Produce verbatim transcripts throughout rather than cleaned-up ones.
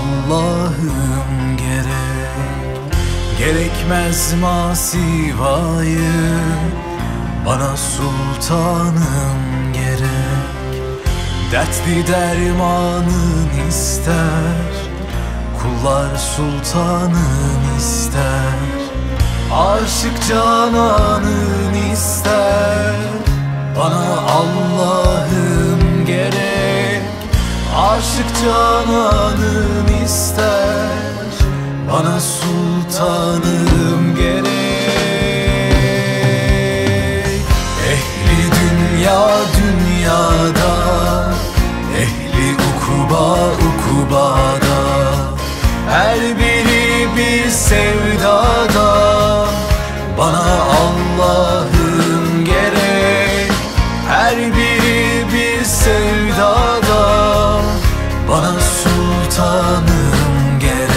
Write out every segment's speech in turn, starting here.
Allah'ım gerek. Gerekmez masivayı, bana sultanım gerek. Dertli dermanın ister, kullar sultanın ister. Aşık cananın ister, bana Allah'ım gerek. Aşık cananın ister, bana sultanım gerek. Ehli dünya dünyada, ehli ukuba ukubada, her biri bir sevdada, bana Allah'ım gerek. Her biri bir sevdada, bana sultanım gerek.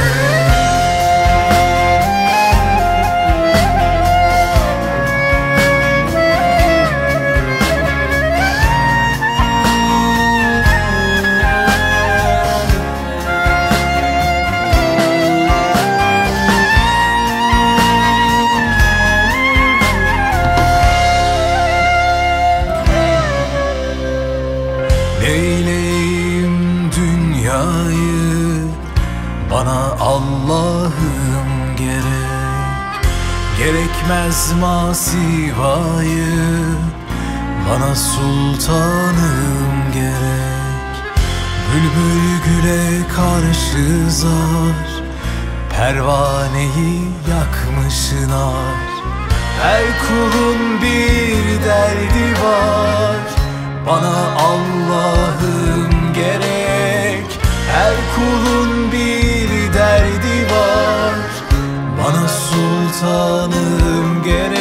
Neyleyim dünyayı, bana Allah'ım gerek. Gerekmez masivayı, bana sultanım gerek. Bülbül güle karşı zar, pervaneyi yakmış nar. Her kulun bir derdi var, bana Allah'ım gerek. Her kulun bir derdi var, bana sultanım gerek.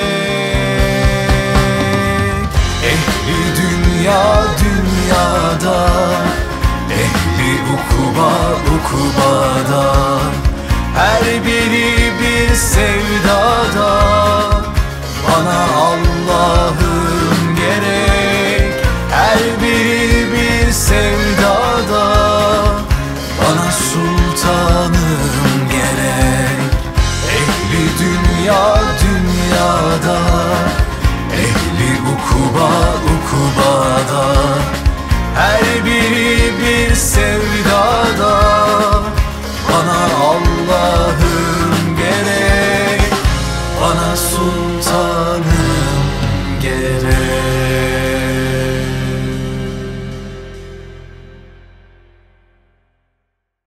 Ehli dünya dünyada, ehli ukuba ukubada, her biri bir sevdada, bana Allah'ım gerek. Her biri bir sevdada, bana sultanım gerek. Ehli dünya dünyada, ehli ukuba ukubada, her biri bir sevdada,